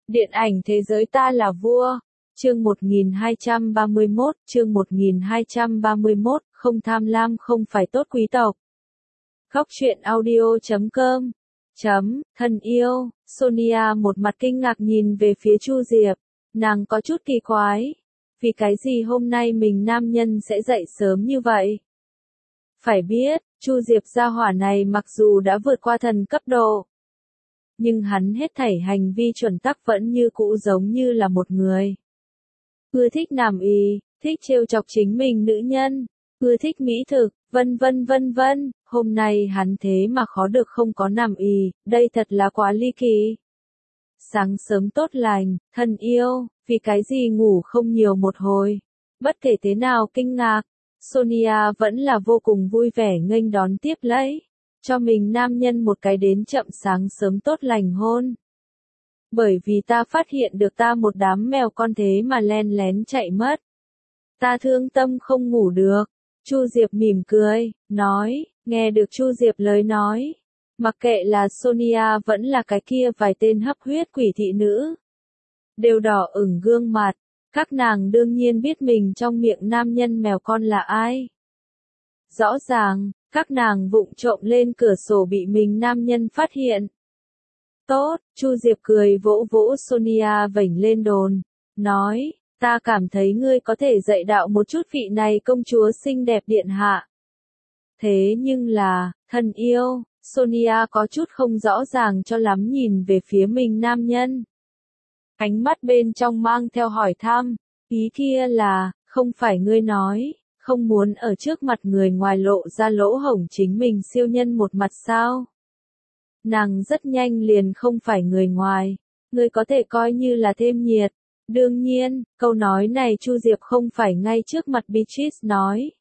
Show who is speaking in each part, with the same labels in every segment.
Speaker 1: Điện ảnh thế giới ta là vua. Chương 1231, không tham lam không phải tốt quý tộc. Góc truyện audio.com. Thân yêu, Sonia một mặt kinh ngạc nhìn về phía Chu Diệp. Nàng có chút kỳ quái. Vì cái gì hôm nay mình nam nhân sẽ dậy sớm như vậy? Phải biết, Chu Diệp gia hỏa này mặc dù đã vượt qua thần cấp độ, nhưng hắn hết thảy hành vi chuẩn tắc vẫn như cũ giống như là một người. Ưa thích nằm ì, thích trêu chọc chính mình nữ nhân, ưa thích mỹ thực, vân vân. Hôm nay hắn thế mà khó được không có nằm ì, đây thật là quá ly kỳ. Sáng sớm tốt lành, thân yêu, vì cái gì ngủ không nhiều một hồi. Bất kể thế nào kinh ngạc, Sonia vẫn là vô cùng vui vẻ nghênh đón tiếp lấy cho mình nam nhân một cái đến chậm sáng sớm tốt lành hôn. Bởi vì ta phát hiện được ta một đám mèo con thế mà len lén chạy mất. Ta thương tâm không ngủ được. Chu Diệp mỉm cười, nói, nghe được Chu Diệp lời nói. Mặc kệ là Sonia vẫn là cái kia vài tên hấp huyết quỷ thị nữ, đều đỏ ửng gương mặt. Các nàng đương nhiên biết mình trong miệng nam nhân mèo con là ai. Rõ ràng, các nàng vụng trộm lên cửa sổ bị mình nam nhân phát hiện. Tốt, Chu Diệp cười vỗ vỗ Sonia vểnh lên đồn, nói, ta cảm thấy ngươi có thể dạy đạo một chút vị này công chúa xinh đẹp điện hạ. Thế nhưng là, thân yêu, Sonia có chút không rõ ràng cho lắm nhìn về phía mình nam nhân. Ánh mắt bên trong mang theo hỏi thăm, ý kia là, không phải ngươi nói, không muốn ở trước mặt người ngoài lộ ra lỗ hổng chính mình siêu nhân một mặt sao? Nàng rất nhanh liền không phải người ngoài, ngươi có thể coi như là thêm nhiệt. Đương nhiên, câu nói này Chu Diệp không phải ngay trước mặt Beatrice nói,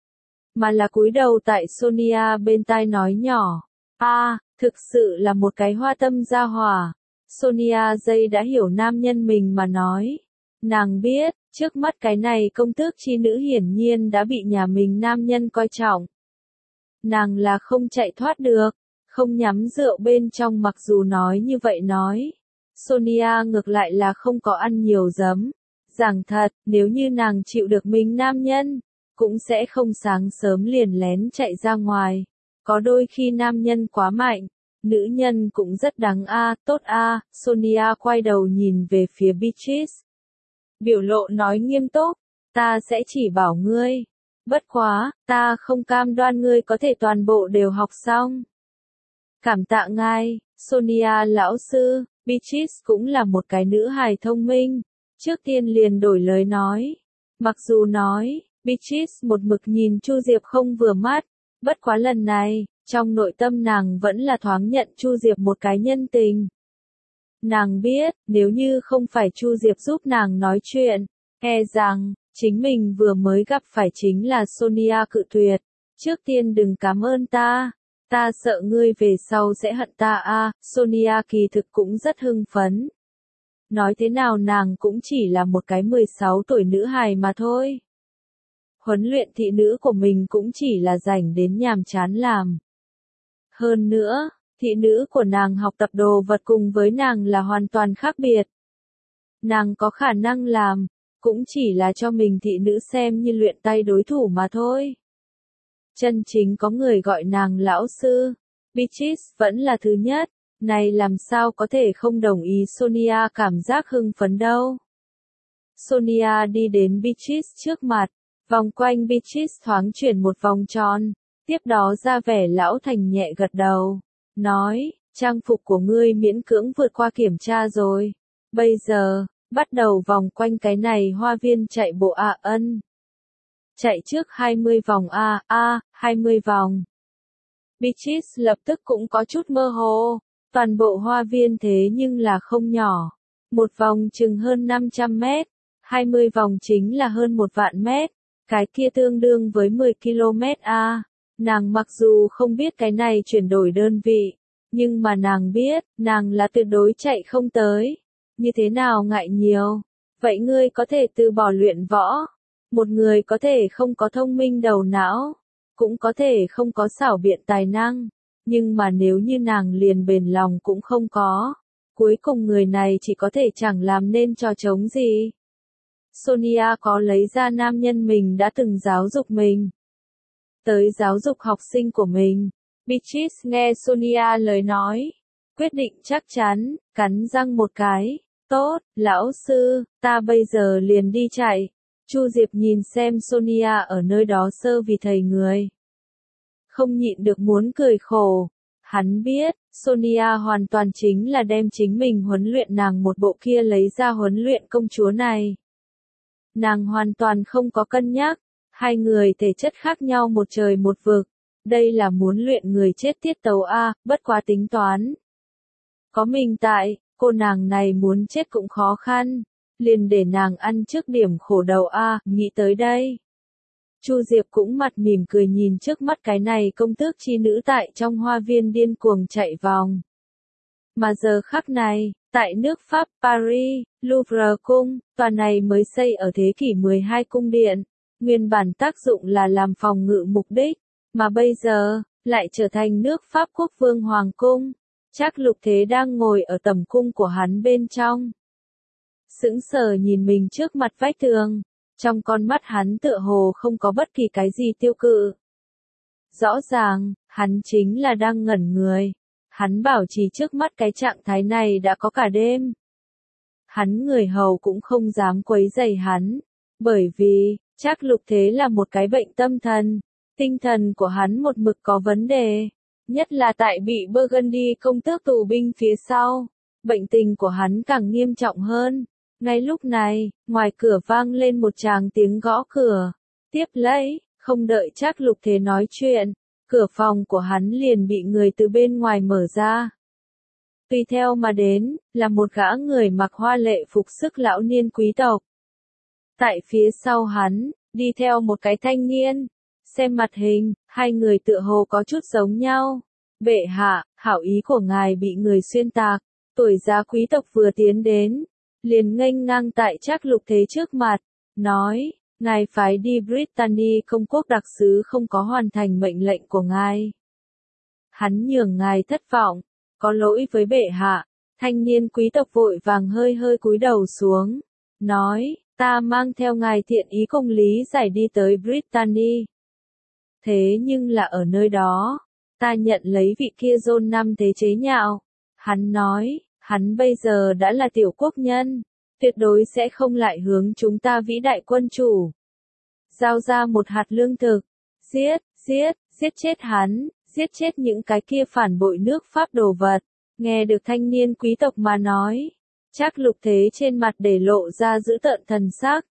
Speaker 1: mà là cúi đầu tại Sonia bên tai nói nhỏ. Thực sự là một cái hoa tâm gia hỏa. Sonia giây đã hiểu nam nhân mình mà nói. Nàng biết, trước mắt cái này công tước chi nữ hiển nhiên đã bị nhà mình nam nhân coi trọng. Nàng là không chạy thoát được, không nhắm rượu bên trong mặc dù nói như vậy nói. Sonia ngược lại là không có ăn nhiều giấm. Giảng thật, nếu như nàng chịu được mình nam nhân, cũng sẽ không sáng sớm liền lén chạy ra ngoài. Có đôi khi nam nhân quá mạnh, nữ nhân cũng rất đáng tốt Sonia quay đầu nhìn về phía Beatrice. Biểu lộ nói nghiêm túc, ta sẽ chỉ bảo ngươi. Bất quá, ta không cam đoan ngươi có thể toàn bộ đều học xong. Cảm tạ ngài, Sonia lão sư. Beatrice cũng là một cái nữ hài thông minh. Trước tiên liền đổi lời nói. Mặc dù nói, Beatrice một mực nhìn Chu Diệp không vừa mắt. Bất quá lần này, trong nội tâm nàng vẫn là thoáng nhận Chu Diệp một cái nhân tình. Nàng biết, nếu như không phải Chu Diệp giúp nàng nói chuyện, e rằng, chính mình vừa mới gặp phải chính là Sonia cự tuyệt. Trước tiên đừng cảm ơn ta sợ ngươi về sau sẽ hận ta Sonia kỳ thực cũng rất hưng phấn. Nói thế nào nàng cũng chỉ là một cái 16 tuổi nữ hài mà thôi. Huấn luyện thị nữ của mình cũng chỉ là rảnh đến nhàm chán làm. Hơn nữa, thị nữ của nàng học tập đồ vật cùng với nàng là hoàn toàn khác biệt. Nàng có khả năng làm, cũng chỉ là cho mình thị nữ xem như luyện tay đối thủ mà thôi. Chân chính có người gọi nàng lão sư, Beatrice vẫn là thứ nhất, này làm sao có thể không đồng ý Sonia cảm giác hưng phấn đâu. Sonia đi đến Beatrice trước mặt, vòng quanh Beatrice thoáng chuyển một vòng tròn, tiếp đó ra vẻ lão thành nhẹ gật đầu, nói, trang phục của ngươi miễn cưỡng vượt qua kiểm tra rồi. Bây giờ, bắt đầu vòng quanh cái này hoa viên chạy bộ Chạy trước 20 vòng 20 vòng. Beatrice lập tức cũng có chút mơ hồ, toàn bộ hoa viên thế nhưng là không nhỏ. Một vòng chừng hơn 500 mét, 20 vòng chính là hơn 1 vạn mét, cái kia tương đương với 10 km Nàng mặc dù không biết cái này chuyển đổi đơn vị, nhưng mà nàng biết, nàng là tuyệt đối chạy không tới. Như thế nào ngại nhiều? Vậy ngươi có thể từ bỏ luyện võ. Một người có thể không có thông minh đầu não, cũng có thể không có xảo biện tài năng, nhưng mà nếu như nàng liền bền lòng cũng không có, Cuối cùng người này chỉ có thể chẳng làm nên trò trống gì. Sonia có lấy ra nam nhân mình đã từng giáo dục mình. Tới giáo dục học sinh của mình. Beatrice nghe Sonia lời nói. Quyết định chắc chắn, cắn răng một cái. Tốt, lão sư, ta bây giờ liền đi chạy. Chu Diệp nhìn xem Sonia ở nơi đó sơ vì thầy người. Không nhịn được muốn cười khổ. Hắn biết, Sonia hoàn toàn chính là đem chính mình huấn luyện nàng một bộ kia lấy ra huấn luyện công chúa này. Nàng hoàn toàn không có cân nhắc, hai người thể chất khác nhau một trời một vực. Đây là muốn luyện người chết tiết tấu a, bất quá tính toán. Có mình tại, cô nàng này muốn chết cũng khó khăn, liền để nàng ăn trước điểm khổ đầu a, nghĩ tới đây. Chu Diệp cũng mặt mỉm cười nhìn trước mắt cái này công tước chi nữ tại trong hoa viên điên cuồng chạy vòng. Mà giờ khắc này, tại nước Pháp Paris, Louvre cung, tòa này mới xây ở thế kỷ 12 cung điện, nguyên bản tác dụng là làm phòng ngự mục đích, mà bây giờ, lại trở thành nước Pháp quốc vương hoàng cung. Trác Lục Thế đang ngồi ở tầm cung của hắn bên trong. Sững sờ nhìn mình trước mặt vách tường, trong con mắt hắn tựa hồ không có bất kỳ cái gì tiêu cự. Rõ ràng, hắn chính là đang ngẩn người. Hắn bảo trì trước mắt cái trạng thái này đã có cả đêm. Hắn người hầu cũng không dám quấy rầy hắn, bởi vì, Trác Lục Thế là một cái bệnh tâm thần, tinh thần của hắn một mực có vấn đề, nhất là tại bị Burgundy công tước tù binh phía sau, bệnh tình của hắn càng nghiêm trọng hơn. Ngay lúc này, ngoài cửa vang lên một tràng tiếng gõ cửa, tiếp lấy, không đợi Trác Lục Thế nói chuyện, cửa phòng của hắn liền bị người từ bên ngoài mở ra. Tùy theo mà đến, là một gã người mặc hoa lệ phục sức lão niên quý tộc. Tại phía sau hắn, đi theo một cái thanh niên. Xem mặt hình, hai người tựa hồ có chút giống nhau. Bệ hạ, hảo ý của ngài bị người xuyên tạc. Tuổi già quý tộc vừa tiến đến, liền nghênh ngang tại Trác Lục Thế trước mặt, nói, ngài phái đi Brittany công quốc đặc sứ không có hoàn thành mệnh lệnh của ngài. Hắn nhường ngài thất vọng, có lỗi với bệ hạ. Thanh niên quý tộc vội vàng hơi hơi cúi đầu xuống, nói, ta mang theo ngài thiện ý cùng lý giải đi tới Brittany. Thế nhưng là ở nơi đó, ta nhận lấy vị kia John năm thế chế nhạo. Hắn nói, hắn bây giờ đã là tiểu quốc nhân, tuyệt đối sẽ không lại hướng chúng ta vĩ đại quân chủ. Giao ra một hạt lương thực, giết chết hắn, giết chết những cái kia phản bội nước Pháp đồ vật. Nghe được thanh niên quý tộc mà nói, Trác Lục Thế trên mặt để lộ ra dữ tợn thần sắc.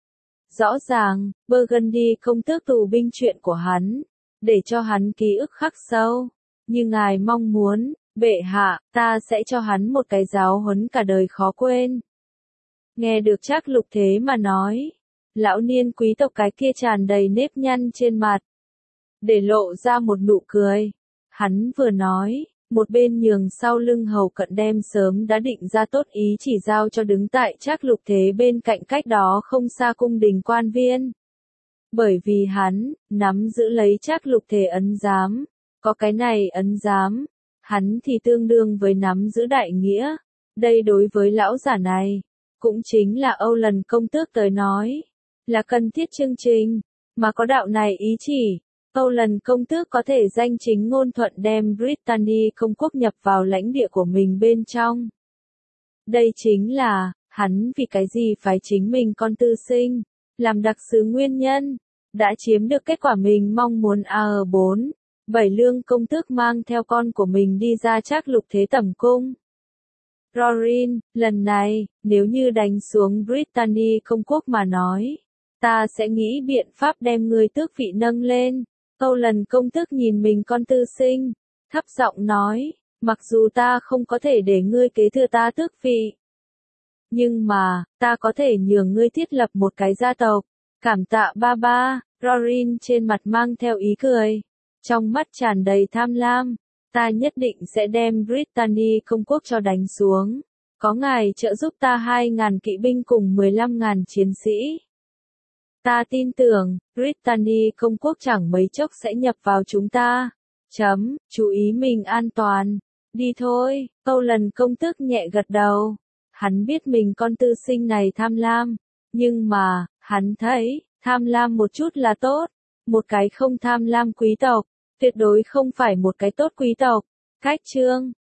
Speaker 1: Rõ ràng, Burgundy công tước tù binh chuyện của hắn, để cho hắn ký ức khắc sâu. Như ngài mong muốn, bệ hạ, ta sẽ cho hắn một cái giáo huấn cả đời khó quên. Nghe được Trác Lục Thế mà nói, lão niên quý tộc cái kia tràn đầy nếp nhăn trên mặt, để lộ ra một nụ cười. Hắn vừa nói, một bên nhường sau lưng hầu cận đem sớm đã định ra tốt ý chỉ giao cho đứng tại Trác Lục Thế bên cạnh cách đó không xa cung đình quan viên. Bởi vì hắn, nắm giữ lấy Trác Lục Thế ấn giám, có cái này ấn giám, hắn thì tương đương với nắm giữ đại nghĩa. Đây đối với lão giả này, cũng chính là Âu Lần công tước tới nói, là cần thiết chương trình, mà có đạo này ý chỉ. Âu Lần công tước có thể danh chính ngôn thuận đem Brittany công quốc nhập vào lãnh địa của mình bên trong. Đây chính là, hắn vì cái gì phải chính mình con tư sinh, làm đặc sứ nguyên nhân, đã chiếm được kết quả mình mong muốn AR4. 7 lương công tước mang theo con của mình đi ra Trác Lục Thế tẩm cung. Rorin, lần này, nếu như đánh xuống Brittany công quốc mà nói, ta sẽ nghĩ biện pháp đem ngươi tước vị nâng lên. Âu Lần công tước nhìn mình con tư sinh, thấp giọng nói, mặc dù ta không có thể để ngươi kế thừa ta tước vị, nhưng mà, ta có thể nhường ngươi thiết lập một cái gia tộc. Cảm tạ ba ba. Rorin trên mặt mang theo ý cười, trong mắt tràn đầy tham lam. Ta nhất định sẽ đem Brittany công quốc cho đánh xuống. Có ngài trợ giúp ta 2.000 kỵ binh cùng 15.000 chiến sĩ. Ta tin tưởng, Brittany công quốc chẳng mấy chốc sẽ nhập vào chúng ta. Chú ý mình an toàn. Đi thôi, Âu Lần công tước nhẹ gật đầu. Hắn biết mình con tư sinh này tham lam, nhưng mà, hắn thấy, tham lam một chút là tốt. Một cái không tham lam quý tộc, tuyệt đối không phải một cái tốt quý tộc. Cách chương